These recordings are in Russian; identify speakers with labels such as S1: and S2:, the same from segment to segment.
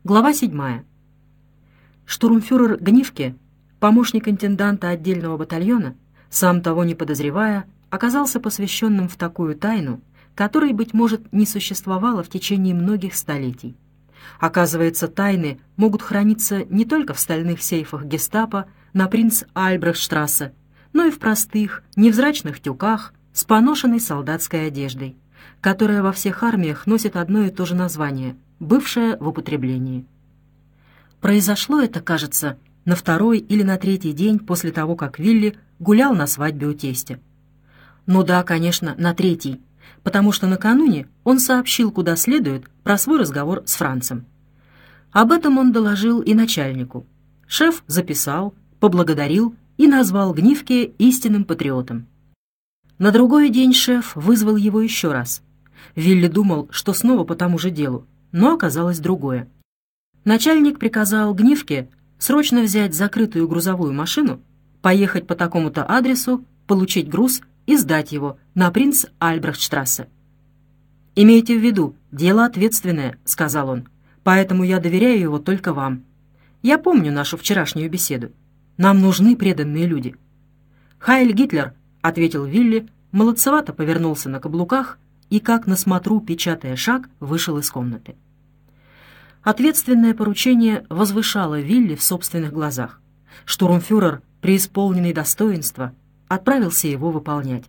S1: Глава 7. Штурмфюрер Гнифке, помощник интенданта отдельного батальона, сам того не подозревая, оказался посвященным в такую тайну, которой, быть может, не существовало в течение многих столетий. Оказывается, тайны могут храниться не только в стальных сейфах гестапо на Принц-Альбрехтштрассе, но и в простых, невзрачных тюках с поношенной солдатской одеждой, которая во всех армиях носит одно и то же название, бывшее в употреблении. Произошло это, кажется, на второй или на третий день после того, как Вилли гулял на свадьбе у тестя. Ну да, конечно, на третий, потому что накануне он сообщил куда следует про свой разговор с Францем. Об этом он доложил и начальнику. Шеф записал, поблагодарил и назвал Гнифке истинным патриотом. На другой день шеф вызвал его еще раз. Вилли думал, что снова по тому же делу, но оказалось другое. Начальник приказал Гнифке срочно взять закрытую грузовую машину, поехать по такому-то адресу, получить груз и сдать его на Принц-Альбрехтштрассе. «Имейте в виду, дело ответственное», — сказал он, «поэтому я доверяю его только вам. Я помню нашу вчерашнюю беседу. Нам нужны преданные люди». «Хайль Гитлер», — ответил Вилли, молодцевато повернулся на каблуках и, как на смотру, печатая шаг, вышел из комнаты. Ответственное поручение возвышало Вилли в собственных глазах. Штурмфюрер, преисполненный достоинства, отправился его выполнять.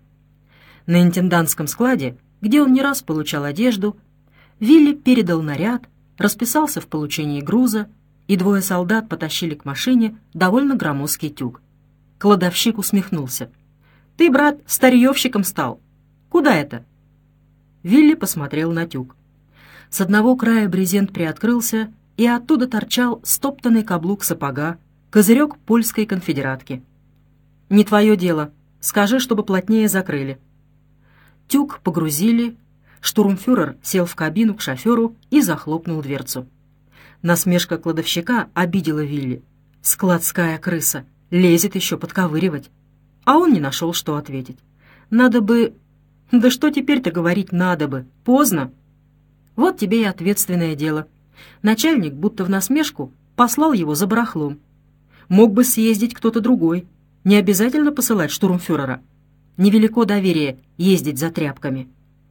S1: На интендантском складе, где он не раз получал одежду, Вилли передал наряд, расписался в получении груза, и двое солдат потащили к машине довольно громоздкий тюк. Кладовщик усмехнулся. «Ты, брат, старьевщиком стал. Куда это?» Вилли посмотрел на тюк. С одного края брезент приоткрылся, и оттуда торчал стоптанный каблук сапога, козырек польской конфедератки. «Не твое дело. Скажи, чтобы плотнее закрыли». Тюк погрузили, штурмфюрер сел в кабину к шоферу и захлопнул дверцу. Насмешка кладовщика обидела Вилли. Складская крыса, лезет еще подковыривать. А он не нашел, что ответить. Надо бы... Да что теперь-то говорить «надо бы»? Поздно. Вот тебе и ответственное дело. Начальник, будто в насмешку, послал его за барахлом. Мог бы съездить кто-то другой. Не обязательно посылать штурмфюрера. Невелико доверие ездить за тряпками.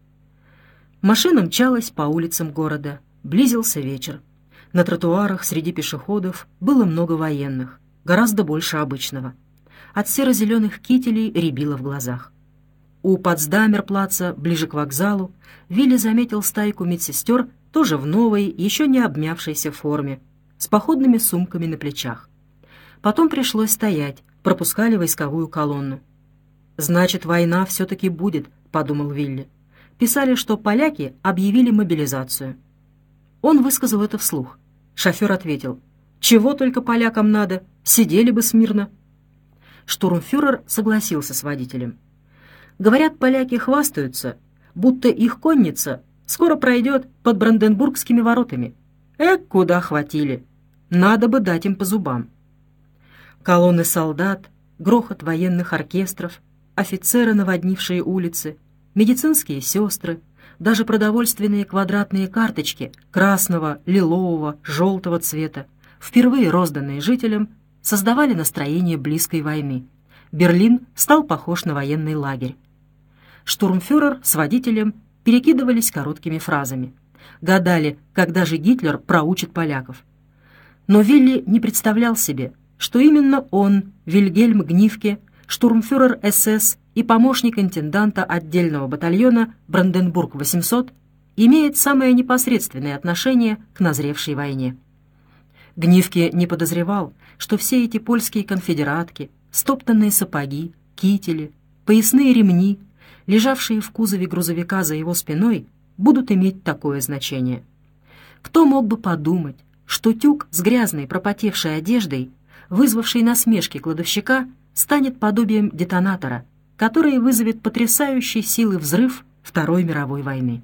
S1: Машина мчалась по улицам города. Близился вечер. На тротуарах среди пешеходов было много военных, гораздо больше обычного. От серо-зеленых кителей рябило в глазах. У Потсдамерплаца, ближе к вокзалу, Вилли заметил стайку медсестер, тоже в новой, еще не обмявшейся форме, с походными сумками на плечах. Потом пришлось стоять, пропускали войсковую колонну. «Значит, война все-таки будет», — подумал Вилли. Писали, что поляки объявили мобилизацию. Он высказал это вслух. Шофер ответил: «Чего только полякам надо? Сидели бы смирно». Штурмфюрер согласился с водителем. Говорят, поляки хвастаются, будто их конница скоро пройдет под Бранденбургскими воротами. Куда хватили. Надо бы дать им по зубам. Колонны солдат, грохот военных оркестров, офицеры, наводнившие улицы, медицинские сестры, даже продовольственные квадратные карточки красного, лилового, желтого цвета, впервые розданные жителям, создавали настроение близкой войны. Берлин стал похож на военный лагерь. Штурмфюрер с водителем перекидывались короткими фразами. Гадали, когда же Гитлер проучит поляков. Но Вилли не представлял себе, что именно он, Вильгельм Гнифке, штурмфюрер СС и помощник интенданта отдельного батальона Бранденбург-800, имеет самое непосредственное отношение к назревшей войне. Гнифке не подозревал, что все эти польские конфедератки, стоптанные сапоги, кители, поясные ремни, лежавшие в кузове грузовика за его спиной, будут иметь такое значение. Кто мог бы подумать, что тюк с грязной пропотевшей одеждой, вызвавший насмешки кладовщика, станет подобием детонатора, который вызовет потрясающей силы взрыв Второй мировой войны.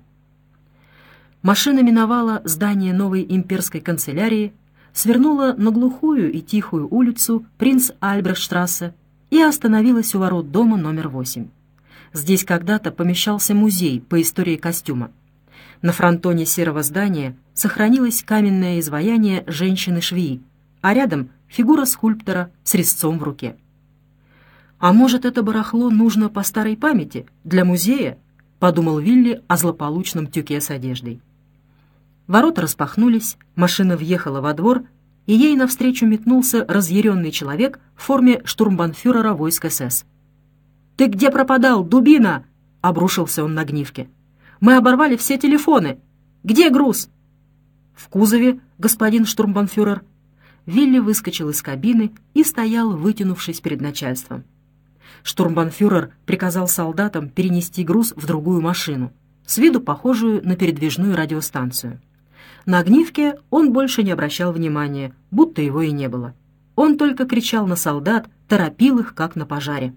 S1: Машина миновала здание новой имперской канцелярии, свернула на глухую и тихую улицу Принц-Альбрехтштрассе и остановилась у ворот дома номер 8. Здесь когда-то помещался музей по истории костюма. На фронтоне серого здания сохранилось каменное изваяние женщины-швеи, а рядом фигура скульптора с резцом в руке. «А может, это барахло нужно по старой памяти, для музея?» — подумал Вилли о злополучном тюке с одеждой. Ворота распахнулись, машина въехала во двор, и ей навстречу метнулся разъяренный человек в форме штурмбанфюрера войск СС. «Ты где пропадал, дубина?» — обрушился он на Гнифке. «Мы оборвали все телефоны. Где груз?» «В кузове, господин штурмбанфюрер». Вилли выскочил из кабины и стоял, вытянувшись перед начальством. Штурмбанфюрер приказал солдатам перенести груз в другую машину, с виду похожую на передвижную радиостанцию. На Гнифке он больше не обращал внимания, будто его и не было. Он только кричал на солдат, торопил их, как на пожаре.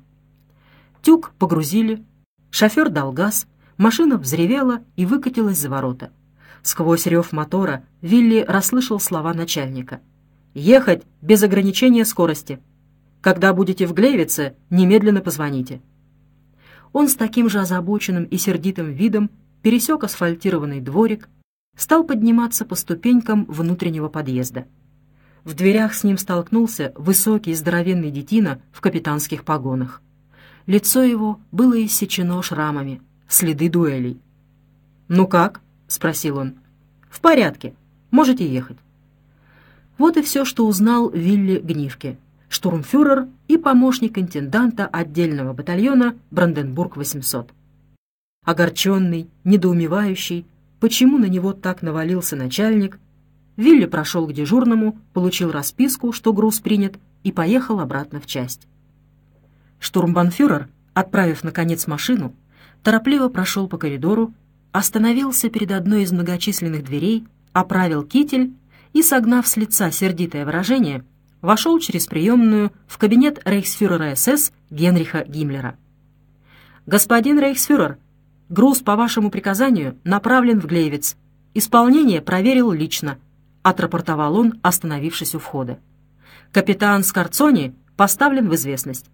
S1: Тюк погрузили, шофер дал газ, машина взревела и выкатилась за ворота. Сквозь рев мотора Вилли расслышал слова начальника. «Ехать без ограничения скорости. Когда будете в Глейвице, немедленно позвоните». Он с таким же озабоченным и сердитым видом пересек асфальтированный дворик, стал подниматься по ступенькам внутреннего подъезда. В дверях с ним столкнулся высокий здоровенный детина в капитанских погонах. Лицо его было иссечено шрамами, следы дуэлей. «Ну как?» — спросил он. «В порядке. Можете ехать». Вот и все, что узнал Вилли Гнифке, штурмфюрер и помощник интенданта отдельного батальона Бранденбург-800. Огорченный, недоумевающий, почему на него так навалился начальник, Вилли прошел к дежурному, получил расписку, что груз принят, и поехал обратно в часть. Штурмбанфюрер, отправив, наконец, машину, торопливо прошел по коридору, остановился перед одной из многочисленных дверей, оправил китель и, согнав с лица сердитое выражение, вошел через приемную в кабинет рейхсфюрера СС Генриха Гиммлера. «Господин рейхсфюрер, груз по вашему приказанию направлен в Глейвиц. Исполнение проверил лично», — отрапортовал он, остановившись у входа. «Капитан Скорцони поставлен в известность».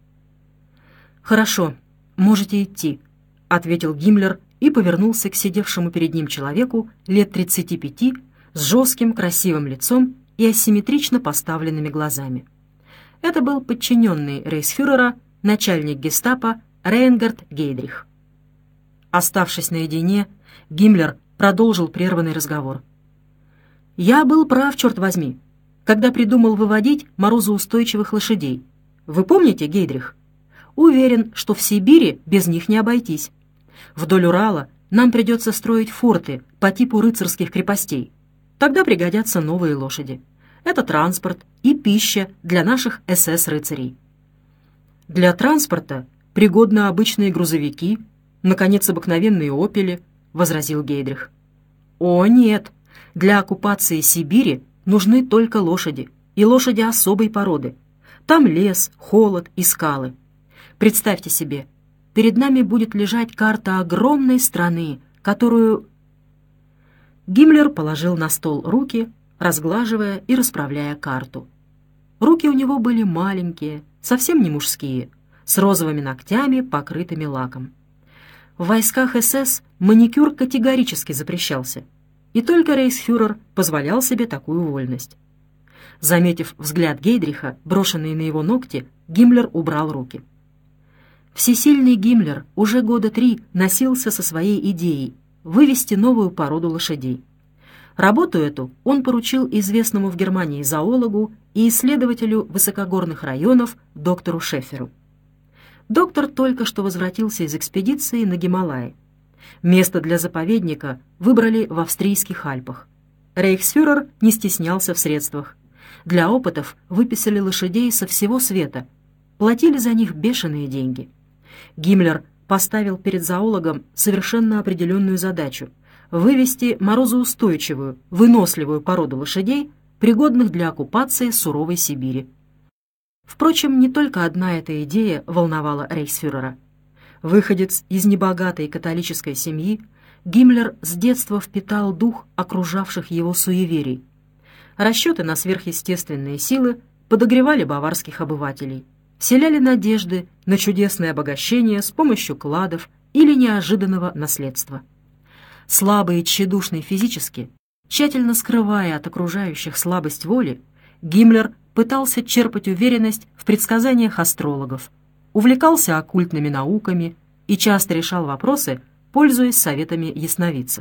S1: «Хорошо, можете идти», — ответил Гиммлер и повернулся к сидевшему перед ним человеку лет 35 с жестким красивым лицом и асимметрично поставленными глазами. Это был подчиненный рейхсфюрера, начальник гестапо Рейнгард Гейдрих. Оставшись наедине, Гиммлер продолжил прерванный разговор. «Я был прав, черт возьми, когда придумал выводить морозоустойчивых лошадей. Вы помните, Гейдрих? Уверен, что в Сибири без них не обойтись. Вдоль Урала нам придется строить форты по типу рыцарских крепостей. Тогда пригодятся новые лошади. Это транспорт и пища для наших СС-рыцарей. Для транспорта пригодны обычные грузовики, наконец, обыкновенные «Опели», — возразил Гейдрих. «О, нет! Для оккупации Сибири нужны только лошади, и лошади особой породы. Там лес, холод и скалы. Представьте себе, перед нами будет лежать карта огромной страны, которую...» Гиммлер положил на стол руки, разглаживая и расправляя карту. Руки у него были маленькие, совсем не мужские, с розовыми ногтями, покрытыми лаком. В войсках СС маникюр категорически запрещался, и только рейхсфюрер позволял себе такую вольность. Заметив взгляд Гейдриха, брошенный на его ногти, Гиммлер убрал руки. Всесильный Гиммлер уже года 3 носился со своей идеей вывести новую породу лошадей. Работу эту он поручил известному в Германии зоологу и исследователю высокогорных районов доктору Шеферу. Доктор только что возвратился из экспедиции на Гималаи. Место для заповедника выбрали в австрийских Альпах. Рейхсфюрер не стеснялся в средствах. Для опытов выписали лошадей со всего света, платили за них бешеные деньги. Гиммлер поставил перед зоологом совершенно определенную задачу — вывести морозоустойчивую, выносливую породу лошадей, пригодных для оккупации суровой Сибири. Впрочем, не только одна эта идея волновала рейхсфюрера. Выходец из небогатой католической семьи, Гиммлер с детства впитал дух окружавших его суеверий. Расчеты на сверхъестественные силы подогревали баварских обывателей, вселяли надежды на чудесное обогащение с помощью кладов или неожиданного наследства. Слабый и тщедушный физически, тщательно скрывая от окружающих слабость воли, Гиммлер пытался черпать уверенность в предсказаниях астрологов, увлекался оккультными науками и часто решал вопросы, пользуясь советами ясновидцев.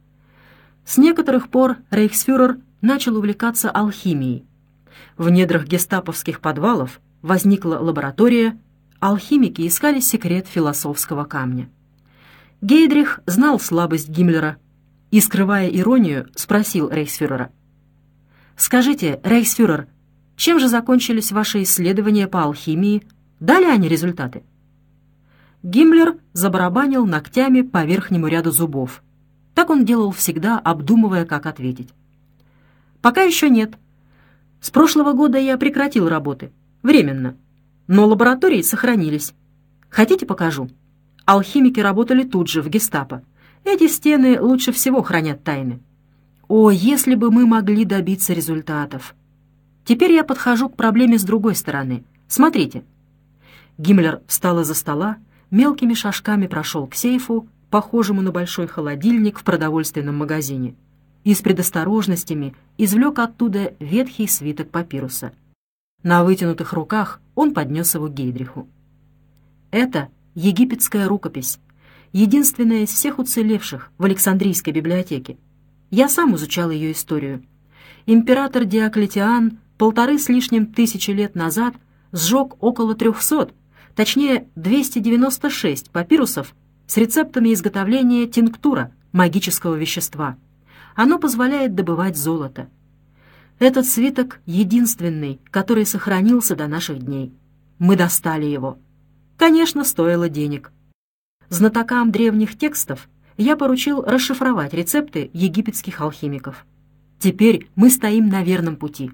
S1: С некоторых пор рейхсфюрер начал увлекаться алхимией. В недрах гестаповских подвалов возникла лаборатория, алхимики искали секрет философского камня. Гейдрих знал слабость Гиммлера и, скрывая иронию, спросил рейхсфюрера: «Скажите, рейхсфюрер, чем же закончились ваши исследования по алхимии? Дали они результаты?» Гиммлер забарабанил ногтями по верхнему ряду зубов. Так он делал всегда, обдумывая, как ответить. «Пока еще нет. С прошлого года я прекратил работы. Временно. Но лаборатории сохранились. Хотите, покажу?» Алхимики работали тут же, в гестапо. Эти стены лучше всего хранят тайны. О, если бы мы могли добиться результатов! Теперь я подхожу к проблеме с другой стороны. Смотрите. Гиммлер встал из-за стола, мелкими шажками прошел к сейфу, похожему на большой холодильник в продовольственном магазине, и с предосторожностями извлек оттуда ветхий свиток папируса. На вытянутых руках он поднес его Гейдриху. Это египетская рукопись, единственная из всех уцелевших в Александрийской библиотеке. Я сам изучал ее историю. Император Диоклетиан 1,5 с лишним тысячи лет назад сжег около 300, точнее 296 папирусов с рецептами изготовления тинктура, магического вещества. Оно позволяет добывать золото. Этот свиток единственный, который сохранился до наших дней. Мы достали его. Конечно, стоило денег. Знатокам древних текстов я поручил расшифровать рецепты египетских алхимиков. Теперь мы стоим на верном пути.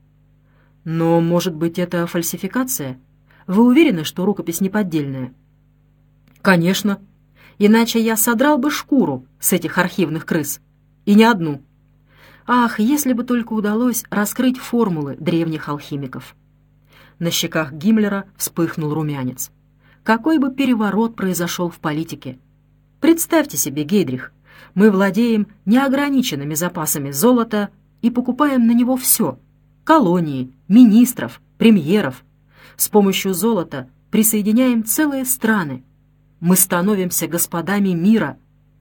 S1: Но, может быть, это фальсификация? Вы уверены, что рукопись не поддельная? Конечно. Иначе я содрал бы шкуру с этих архивных крыс. И не одну. Ах, если бы только удалось раскрыть формулы древних алхимиков. На щеках Гиммлера вспыхнул румянец. Какой бы переворот произошел в политике. Представьте себе, Гейдрих, мы владеем неограниченными запасами золота и покупаем на него все — колонии, министров, премьеров. С помощью золота присоединяем целые страны. Мы становимся господами мира.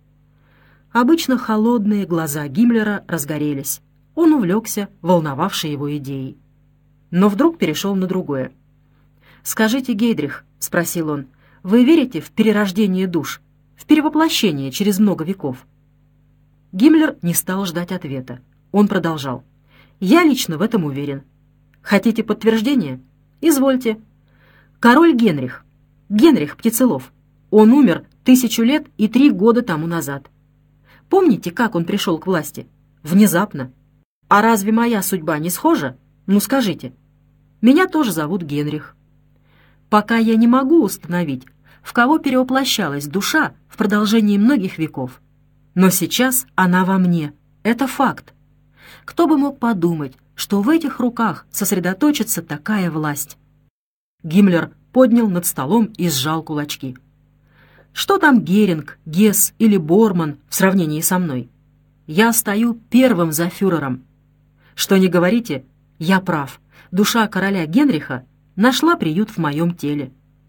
S1: Обычно холодные глаза Гиммлера разгорелись. Он увлекся волновавшей его идеей. Но вдруг перешел на другое. «Скажите, Гейдрих, — спросил он, — вы верите в перерождение душ, в перевоплощение через много веков?» Гиммлер не стал ждать ответа. Он продолжал. «Я лично в этом уверен. Хотите подтверждение? Извольте. Король Генрих Птицелов. Он умер 1000 лет и 3 года тому назад. Помните, как он пришел к власти? Внезапно. А разве моя судьба не схожа? Ну скажите. Меня тоже зовут Генрих. Пока я не могу установить, в кого перевоплощалась душа в продолжении многих веков. Но сейчас она во мне. Это факт. Кто бы мог подумать, что в этих руках сосредоточится такая власть?» Гиммлер поднял над столом и сжал кулачки. «Что там Геринг, Гесс или Борман в сравнении со мной? Я стою первым за фюрером. Что ни говорите, я прав. Душа короля Генриха нашла приют в моем теле».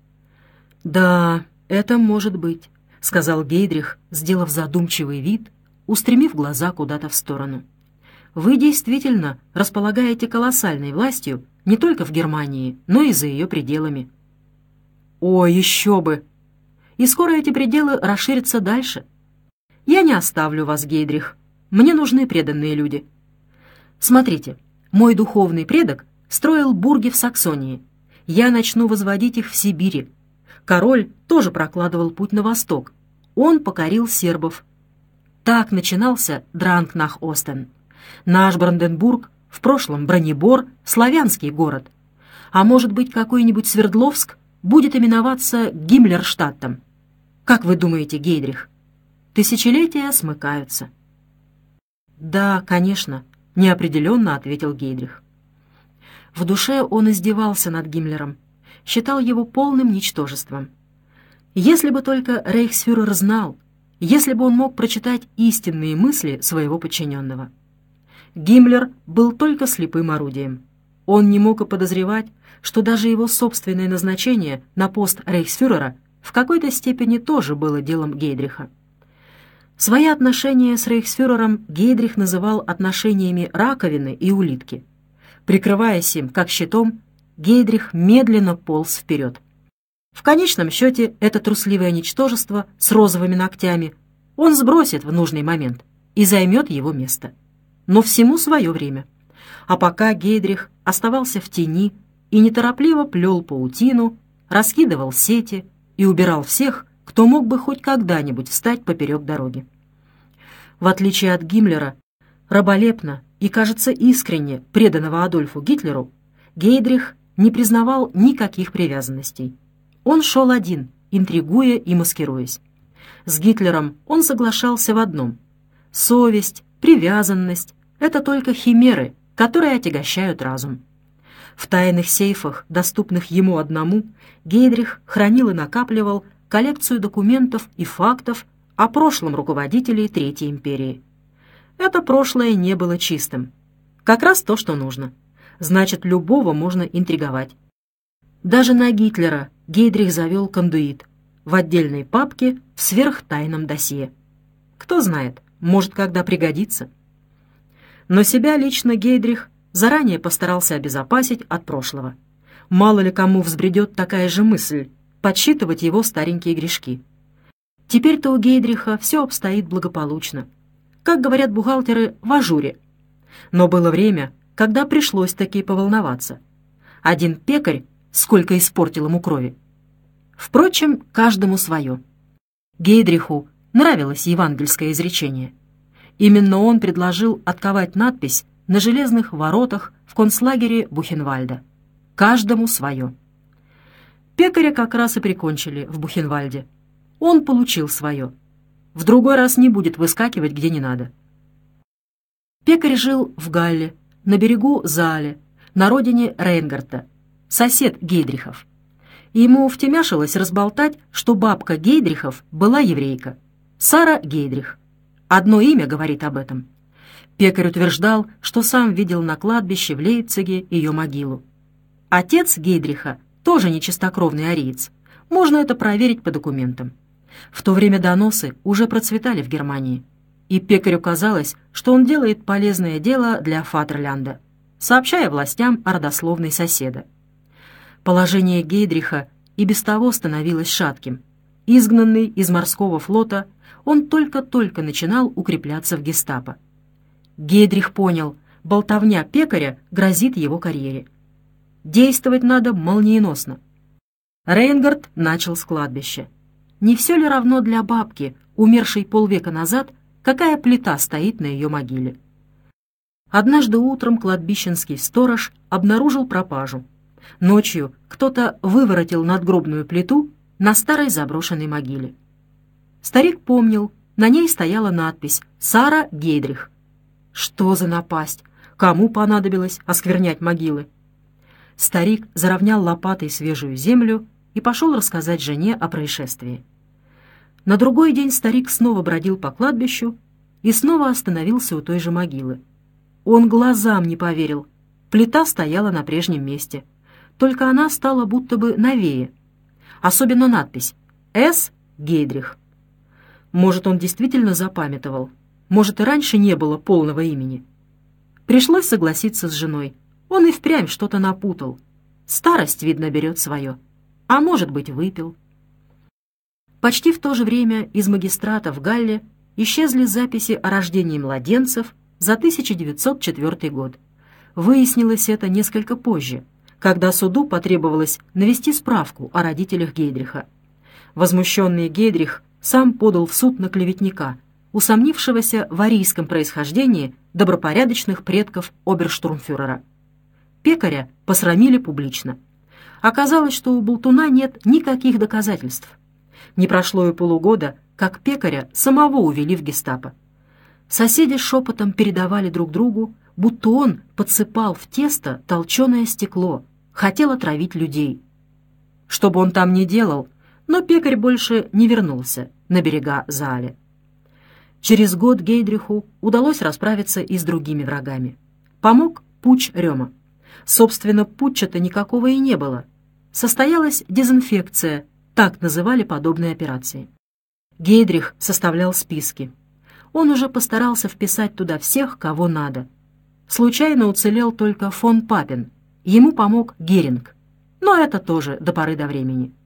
S1: «Да, это может быть», — сказал Гейдрих, сделав задумчивый вид, устремив глаза куда-то в сторону. «Вы действительно располагаете колоссальной властью не только в Германии, но и за ее пределами». «О, еще бы! И скоро эти пределы расширятся дальше. Я не оставлю вас, Гейдрих. Мне нужны преданные люди. Смотрите, мой духовный предок строил бурги в Саксонии. Я начну возводить их в Сибири. Король тоже прокладывал путь на восток. Он покорил сербов. Так начинался Дранкнах-Остен. Наш Бранденбург, в прошлом Бронебор, славянский город. А может быть, какой-нибудь Свердловск будет именоваться Гиммлерштадтом. Как вы думаете, Гейдрих? Тысячелетия смыкаются». «Да, конечно», — неопределенно ответил Гейдрих. В душе он издевался над Гиммлером, считал его полным ничтожеством. Если бы только рейхсфюрер знал, если бы он мог прочитать истинные мысли своего подчиненного. Гиммлер был только слепым орудием. Он не мог и подозревать, что даже его собственное назначение на пост рейхсфюрера в какой-то степени тоже было делом Гейдриха. Свои отношения с рейхсфюрером Гейдрих называл отношениями раковины и улитки. Прикрываясь им как щитом, Гейдрих медленно полз вперед. В конечном счете это трусливое ничтожество с розовыми ногтями он сбросит в нужный момент и займет его место. Но всему свое время. А пока Гейдрих оставался в тени и неторопливо плел паутину, раскидывал сети и убирал всех, кто мог бы хоть когда-нибудь встать поперек дороги. В отличие от Гиммлера, раболепно и, кажется, искренне преданного Адольфу Гитлеру, Гейдрих не признавал никаких привязанностей. Он шел один, интригуя и маскируясь. С Гитлером он соглашался в одном: совесть, привязанность — это только химеры, которые отягощают разум. В тайных сейфах, доступных ему одному, Гейдрих хранил и накапливал коллекцию документов и фактов о прошлом руководителе Третьей империи. Это прошлое не было чистым. Как раз то, что нужно. Значит, любого можно интриговать. Даже на Гитлера Гейдрих завел кондуит в отдельной папке в сверхтайном досье. Кто знает, может, когда пригодится. Но себя лично Гейдрих заранее постарался обезопасить от прошлого. Мало ли кому взбредет такая же мысль — подсчитывать его старенькие грешки. Теперь-то у Гейдриха все обстоит благополучно. Как говорят бухгалтеры, в ажуре. Но было время, когда пришлось таки поволноваться. Один пекарь сколько испортил ему крови. Впрочем, каждому свое. Гейдриху нравилось евангельское изречение. Именно он предложил отковать надпись на железных воротах в концлагере Бухенвальда. Каждому свое. Пекаря как раз и прикончили в Бухенвальде. Он получил свое. В другой раз не будет выскакивать где не надо. Пекарь жил в Галле, на берегу Заале, на родине Рейнгарта, сосед Гейдрихов. Ему втемяшилось разболтать, что бабка Гейдрихов была еврейка, Сара Гейдрих. Одно имя говорит об этом. Пекарь утверждал, что сам видел на кладбище в Лейпциге ее могилу. Отец Гейдриха тоже нечистокровный ариец. Можно это проверить по документам. В то время доносы уже процветали в Германии, и пекарю казалось, что он делает полезное дело для Фатерлянда, сообщая властям о родословной соседа. Положение Гейдриха и без того становилось шатким. Изгнанный из морского флота, он только-только начинал укрепляться в гестапо. Гейдрих понял, болтовня пекаря грозит его карьере. Действовать надо молниеносно. Рейнгард начал с кладбища. Не все ли равно для бабки, умершей полвека назад, какая плита стоит на ее могиле? Однажды утром кладбищенский сторож обнаружил пропажу. Ночью кто-то выворотил надгробную плиту на старой заброшенной могиле. Старик помнил, на ней стояла надпись «Сара Гейдрих». Что за напасть? Кому понадобилось осквернять могилы? Старик заровнял лопатой свежую землю и пошел рассказать жене о происшествии. На другой день старик снова бродил по кладбищу и снова остановился у той же могилы. Он глазам не поверил. Плита стояла на прежнем месте, только она стала будто бы новее. Особенно надпись «С. Гейдрих». Может, он действительно запамятовал, может, и раньше не было полного имени. Пришлось согласиться с женой. Он и впрямь что-то напутал. Старость, видно, берет свое. А может быть, выпил. Почти в то же время из магистрата в Галле исчезли записи о рождении младенцев за 1904 год. Выяснилось это несколько позже, когда суду потребовалось навести справку о родителях Гейдриха. Возмущенный Гейдрих сам подал в суд на клеветника, усомнившегося в арийском происхождении добропорядочных предков оберштурмфюрера. Пекаря посрамили публично. Оказалось, что у болтуна нет никаких доказательств. Не прошло и полугода, как пекаря самого увели в гестапо. Соседи шепотом передавали друг другу, будто он подсыпал в тесто толченое стекло, хотел отравить людей. Что бы он там ни делал, но пекарь больше не вернулся на берега Заале. Через год Гейдриху удалось расправиться и с другими врагами. Помог путч Рёма. Собственно, путча-то никакого и не было. Состоялась дезинфекция, так называли подобные операции. Гейдрих составлял списки. Он уже постарался вписать туда всех, кого надо. Случайно уцелел только фон Папен. Ему помог Геринг. Но это тоже до поры до времени.